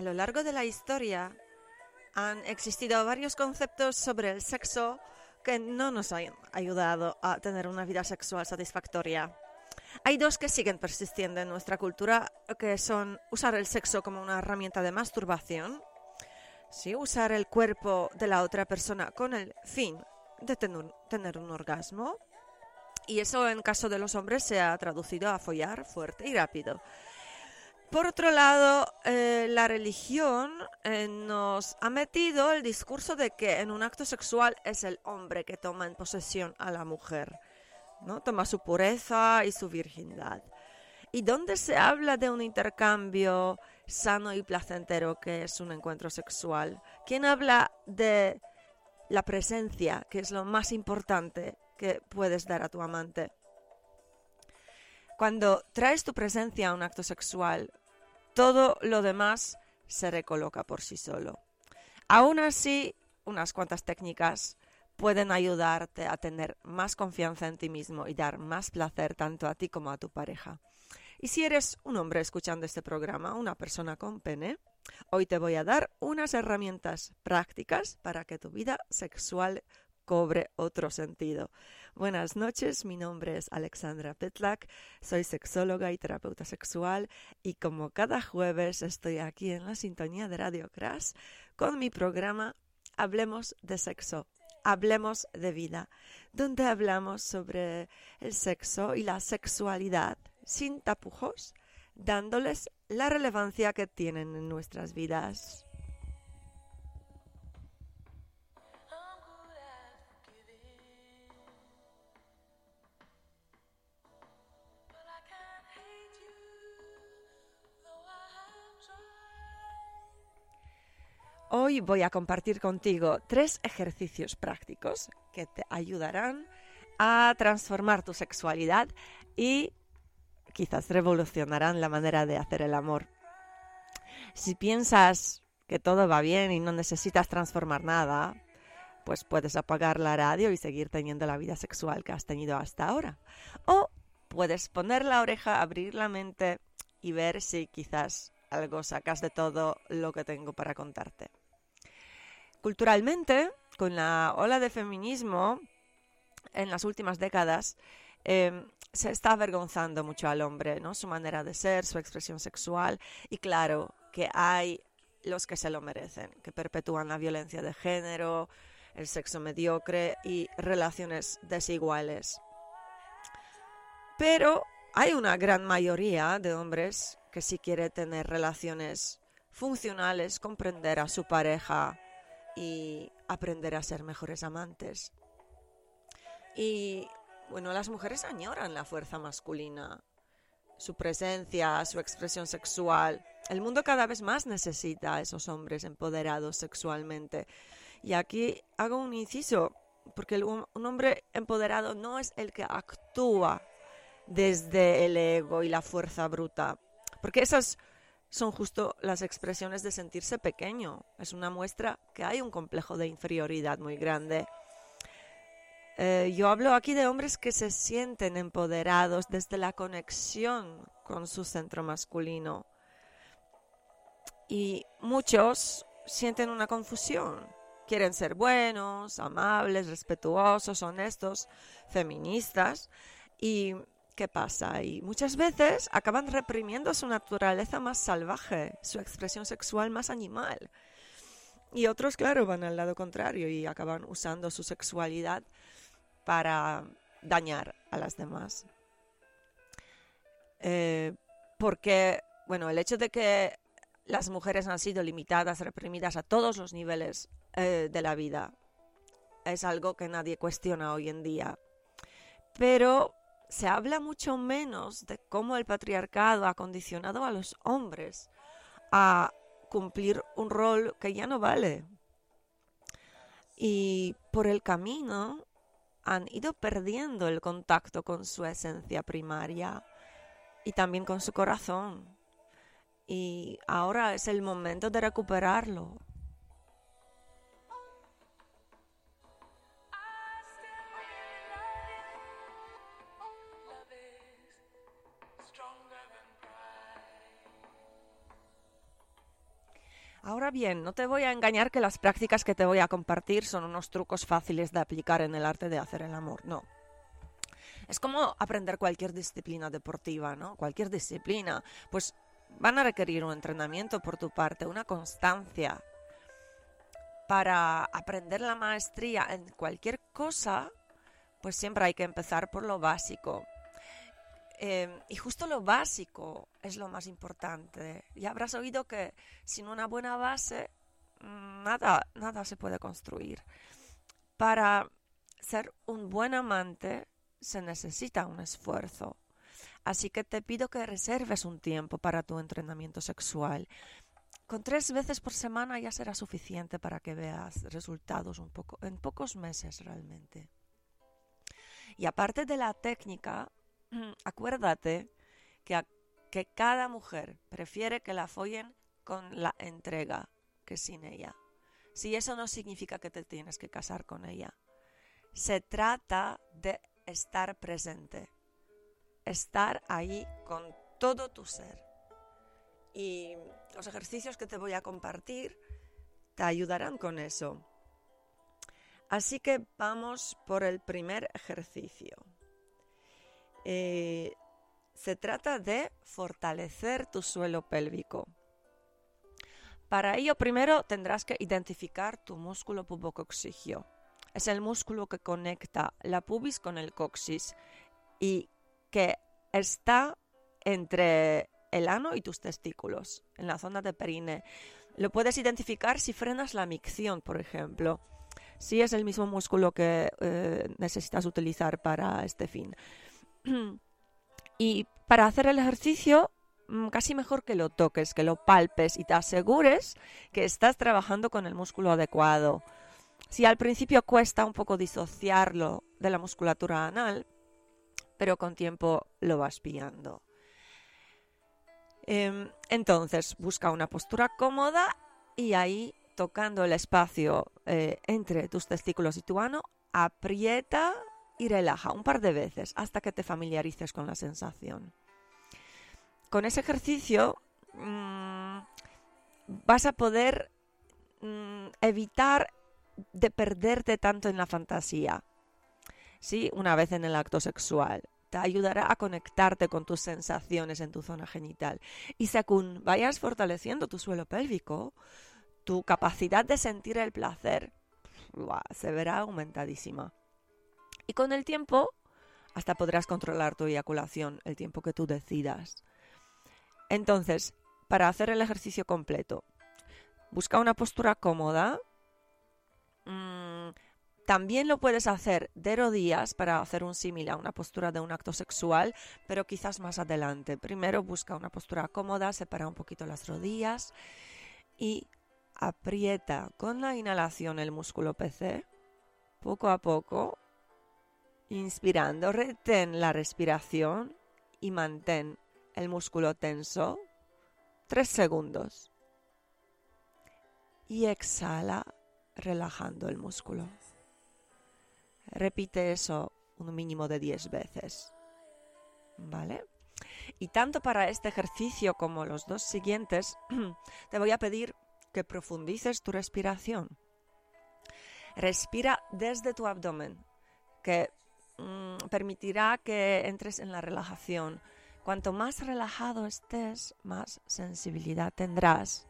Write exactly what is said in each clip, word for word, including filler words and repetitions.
A lo largo de la historia han existido varios conceptos sobre el sexo que no nos han ayudado a tener una vida sexual satisfactoria. Hay dos que siguen persistiendo en nuestra cultura, que son usar el sexo como una herramienta de masturbación, sí, usar el cuerpo de la otra persona con el fin de tener, tener un orgasmo, y eso en caso de los hombres se ha traducido a follar fuerte y rápido. Por otro lado, eh, la religión eh, nos ha metido el discurso de que en un acto sexual es el hombre que toma en posesión a la mujer, ¿no? Toma su pureza y su virginidad. ¿Y dónde se habla de un intercambio sano y placentero que es un encuentro sexual? ¿Quién habla de la presencia, que es lo más importante que puedes dar a tu amante? Cuando traes tu presencia a un acto sexual, todo lo demás se recoloca por sí solo. Aún así, unas cuantas técnicas pueden ayudarte a tener más confianza en ti mismo y dar más placer tanto a ti como a tu pareja. Y si eres un hombre escuchando este programa, una persona con pene, hoy te voy a dar unas herramientas prácticas para que tu vida sexual cobre otro sentido. Buenas noches, mi nombre es Alexandra Petlak, soy sexóloga y terapeuta sexual y como cada jueves estoy aquí en la sintonía de Radio Crash con mi programa Hablemos de Sexo, Hablemos de Vida, donde hablamos sobre el sexo y la sexualidad sin tapujos, dándoles la relevancia que tienen en nuestras vidas. Hoy voy a compartir contigo tres ejercicios prácticos que te ayudarán a transformar tu sexualidad y quizás revolucionarán la manera de hacer el amor. Si piensas que todo va bien y no necesitas transformar nada, pues puedes apagar la radio y seguir teniendo la vida sexual que has tenido hasta ahora. O puedes poner la oreja, abrir la mente y ver si quizás algo sacas de todo lo que tengo para contarte. Culturalmente, con la ola de feminismo en las últimas décadas, eh, se está avergonzando mucho al hombre, ¿no? Su manera de ser, su expresión sexual, y claro que hay los que se lo merecen, que perpetúan la violencia de género, el sexo mediocre y relaciones desiguales. Pero hay una gran mayoría de hombres que sí quiere tener relaciones funcionales, comprender a su pareja y aprender a ser mejores amantes. Y bueno, las mujeres añoran la fuerza masculina, su presencia, su expresión sexual. El mundo cada vez más necesita a esos hombres empoderados sexualmente. Y aquí hago un inciso, porque el, un, un hombre empoderado no es el que actúa desde el ego y la fuerza bruta, porque esas son justo las expresiones de sentirse pequeño. Es una muestra que hay un complejo de inferioridad muy grande. Eh, yo hablo aquí de hombres que se sienten empoderados desde la conexión con su centro masculino. Y muchos sienten una confusión. Quieren ser buenos, amables, respetuosos, honestos, feministas. ¿Y qué pasa? Y muchas veces acaban reprimiendo su naturaleza más salvaje, su expresión sexual más animal. Y otros, claro, van al lado contrario y acaban usando su sexualidad para dañar a las demás. Eh, porque, bueno, el hecho de que las mujeres han sido limitadas, reprimidas a todos los niveles eh, de la vida, es algo que nadie cuestiona hoy en día. Pero se habla mucho menos de cómo el patriarcado ha condicionado a los hombres a cumplir un rol que ya no vale. Y por el camino han ido perdiendo el contacto con su esencia primaria y también con su corazón. Y ahora es el momento de recuperarlo. Ahora bien, no te voy a engañar que las prácticas que te voy a compartir son unos trucos fáciles de aplicar en el arte de hacer el amor, no. Es como aprender cualquier disciplina deportiva, ¿no? Cualquier disciplina, pues van a requerir un entrenamiento por tu parte, una constancia. Para aprender la maestría en cualquier cosa, pues siempre hay que empezar por lo básico. Eh, y justo lo básico es lo más importante. Ya habrás oído que sin una buena base, nada, nada se puede construir. Para ser un buen amante se necesita un esfuerzo. Así que te pido que reserves un tiempo para tu entrenamiento sexual. Con tres veces por semana ya será suficiente para que veas resultados un poco, en pocos meses realmente. Y aparte de la técnica, acuérdate que, a, que cada mujer prefiere que la follen con la entrega que sin ella. Si eso no significa que te tienes que casar con ella. Se trata de estar presente, estar ahí con todo tu ser. Y los ejercicios que te voy a compartir te ayudarán con eso. Así que vamos por el primer ejercicio. Eh, se trata de fortalecer tu suelo pélvico. Para ello, primero tendrás que identificar tu músculo pubococcigio. Es el músculo que conecta la pubis con el coxis y que está entre el ano y tus testículos, en la zona de perine. Lo puedes identificar si frenas la micción, por ejemplo. Si es el mismo músculo que eh, necesitas utilizar para este fin. Y para hacer el ejercicio, casi mejor que lo toques, que lo palpes y te asegures que estás trabajando con el músculo adecuado. Si al principio cuesta un poco disociarlo de la musculatura anal, pero con tiempo lo vas pillando. Eh, entonces, busca una postura cómoda y ahí, tocando el espacio eh, entre tus testículos y tu ano, aprieta y relaja un par de veces hasta que te familiarices con la sensación. Con ese ejercicio mmm, vas a poder mmm, evitar de perderte tanto en la fantasía, ¿sí? Una vez en el acto sexual. Te ayudará a conectarte con tus sensaciones en tu zona genital. Y según vayas fortaleciendo tu suelo pélvico, tu capacidad de sentir el placer ¡buah!, se verá aumentadísima. Y con el tiempo, hasta podrás controlar tu eyaculación el tiempo que tú decidas. Entonces, para hacer el ejercicio completo, busca una postura cómoda. Mmm, También lo puedes hacer de rodillas para hacer un símil a una postura de un acto sexual, pero quizás más adelante. Primero busca una postura cómoda, separa un poquito las rodillas y aprieta con la inhalación el músculo P C, poco a poco, inspirando, retén la respiración y mantén el músculo tenso tres segundos. Y exhala relajando el músculo. Repite eso un mínimo de diez veces, ¿vale? Y tanto para este ejercicio como los dos siguientes, te voy a pedir que profundices tu respiración. Respira desde tu abdomen, que mmm, permitirá que entres en la relajación. Cuanto más relajado estés, más sensibilidad tendrás.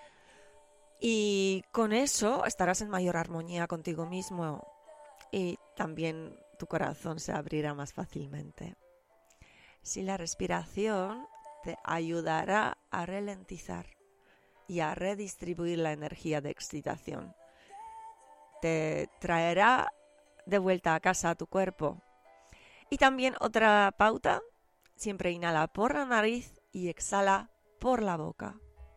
Y con eso estarás en mayor armonía contigo mismo. Y también tu corazón se abrirá más fácilmente. Si la respiración te ayudará a ralentizar y a redistribuir la energía de excitación, te traerá de vuelta a casa a tu cuerpo. Y también otra pauta, siempre inhala por la nariz y exhala por la boca.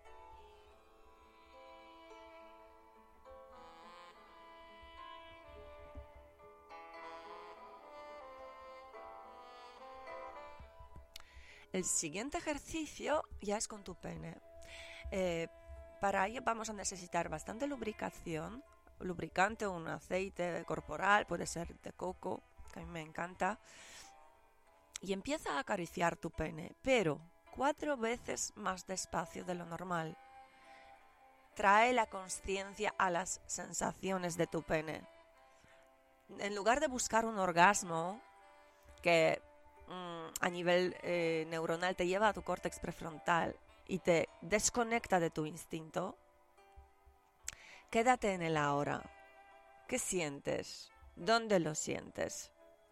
El siguiente ejercicio ya es con tu pene. Eh, para ello vamos a necesitar bastante lubricación, lubricante o un aceite corporal, puede ser de coco, que a mí me encanta. Y empieza a acariciar tu pene, pero cuatro veces más despacio de lo normal. trae la conciencia a las sensaciones de tu pene. En lugar de buscar un orgasmo que mmm, a nivel eh, neuronal te lleva a tu córtex prefrontal y te desconecta de tu instinto, quédate en el ahora. ¿Qué sientes? ¿Dónde lo sientes?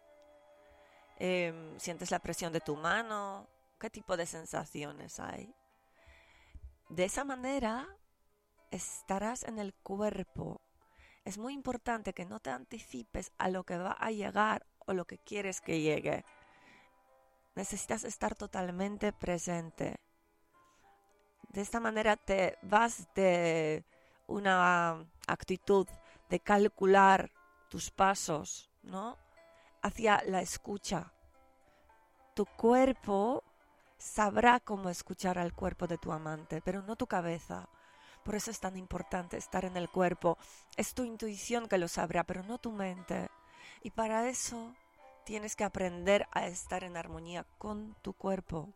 Eh, ¿Sientes la presión de tu mano? ¿Qué tipo de sensaciones hay? De esa manera estarás en el cuerpo. Es muy importante que no te anticipes a lo que va a llegar o lo que quieres que llegue. Necesitas estar totalmente presente. De esta manera te vas de una actitud de calcular tus pasos, ¿no?, hacia la escucha. Tu cuerpo sabrá cómo escuchar al cuerpo de tu amante, pero no tu cabeza. Por eso es tan importante estar en el cuerpo. Es tu intuición que lo sabrá, pero no tu mente. Y para eso tienes que aprender a estar en armonía con tu cuerpo.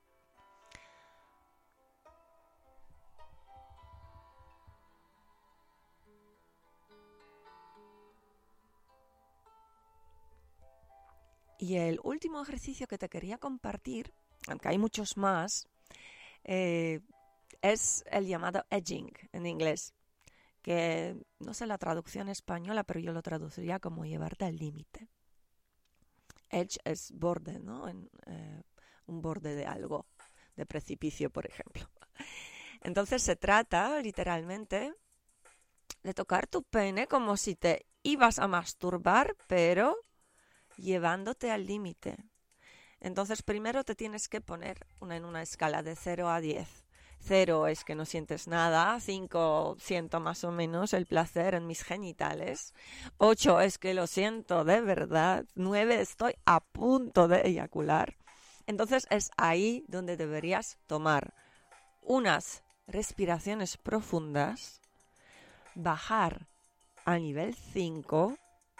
Y el último ejercicio que te quería compartir, aunque hay muchos más, eh, es el llamado edging en inglés, que no sé la traducción española, pero yo lo traduciría como llevarte al límite. Edge es borde, ¿no? En, eh, un borde de algo, de precipicio, por ejemplo. Entonces se trata, literalmente, de tocar tu pene como si te ibas a masturbar, pero llevándote al límite. Entonces primero te tienes que poner una, en una escala de cero a diez. cero es que no sientes nada, cinco siento más o menos el placer en mis genitales, ocho es que lo siento de verdad, nueve estoy a punto de eyacular. Entonces es ahí donde deberías tomar unas respiraciones profundas, bajar a nivel cinco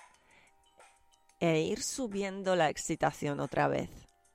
e ir subiendo la excitación otra vez.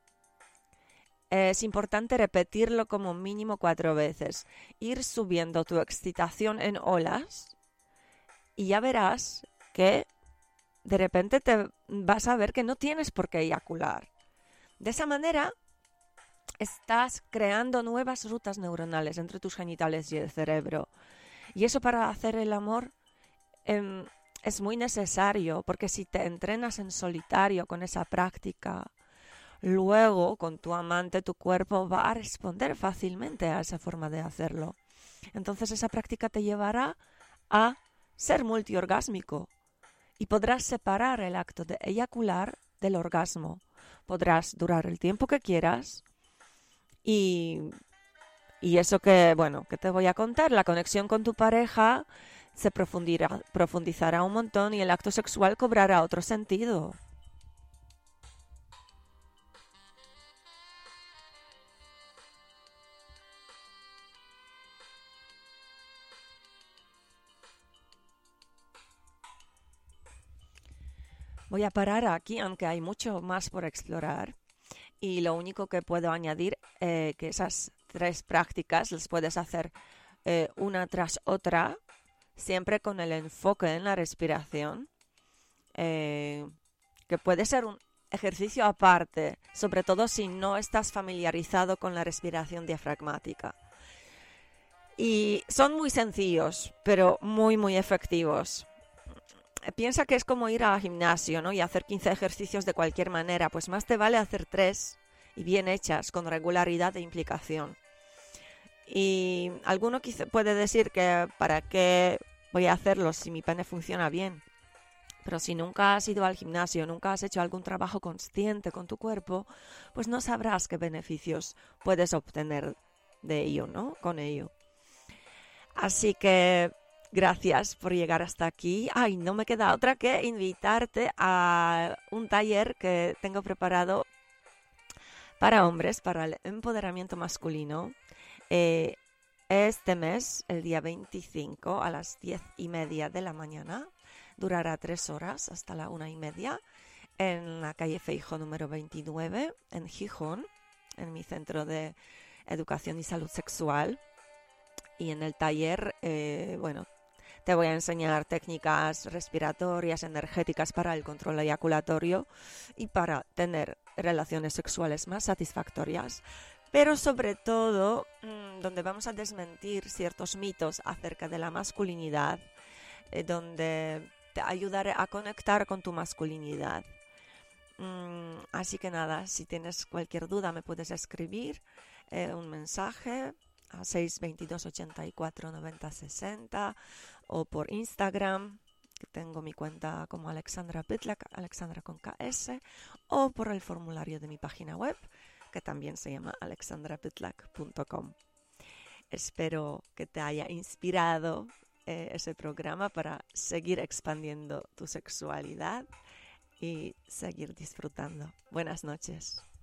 Es importante repetirlo como mínimo cuatro veces. Ir subiendo tu excitación en olas y ya verás que de repente te vas a ver que no tienes por qué eyacular. De esa manera estás creando nuevas rutas neuronales entre tus genitales y el cerebro. Y eso para hacer el amor eh, es muy necesario, porque si te entrenas en solitario con esa práctica, luego con tu amante tu cuerpo va a responder fácilmente a esa forma de hacerlo. Entonces esa práctica te llevará a ser multiorgásmico y podrás separar el acto de eyacular del orgasmo. Podrás durar el tiempo que quieras y, y eso que, bueno, que te voy a contar, la conexión con tu pareja se profundizará, profundizará un montón y el acto sexual cobrará otro sentido. Voy a parar aquí, aunque hay mucho más por explorar. Y lo único que puedo añadir es eh, que esas tres prácticas las puedes hacer eh, una tras otra, siempre con el enfoque en la respiración, eh, que puede ser un ejercicio aparte, sobre todo si no estás familiarizado con la respiración diafragmática. Y son muy sencillos, pero muy, muy efectivos. Piensa que es como ir al gimnasio, ¿no?, y hacer quince ejercicios de cualquier manera. Pues más te vale hacer tres y bien hechas, con regularidad e implicación. Y alguno puede decir que ¿para qué voy a hacerlo si mi pene funciona bien? Pero si nunca has ido al gimnasio, nunca has hecho algún trabajo consciente con tu cuerpo, pues no sabrás qué beneficios puedes obtener de ello, ¿no?, con ello. Así que gracias por llegar hasta aquí. Ay, no me queda otra que invitarte a un taller que tengo preparado para hombres, para el empoderamiento masculino. Eh, este mes, el día veinticinco, a las diez y media de la mañana. Durará tres horas hasta la una y media en la calle Feijóo número veintinueve, en Gijón, en mi centro de educación y salud sexual. Y en el taller, eh, bueno, te voy a enseñar técnicas respiratorias, energéticas para el control eyaculatorio y para tener relaciones sexuales más satisfactorias. Pero sobre todo, mmm, donde vamos a desmentir ciertos mitos acerca de la masculinidad, eh, donde te ayudaré a conectar con tu masculinidad. Mm, así que nada, si tienes cualquier duda me puedes escribir eh, un mensaje a seis dos dos, ochenta y cuatro, noventa, sesenta o por Instagram, que tengo mi cuenta como Alexandra Pytlak, Alexandra con K S, o por el formulario de mi página web, que también se llama alexandra pytlak punto com. Espero que te haya inspirado eh, ese programa para seguir expandiendo tu sexualidad y seguir disfrutando. Buenas noches.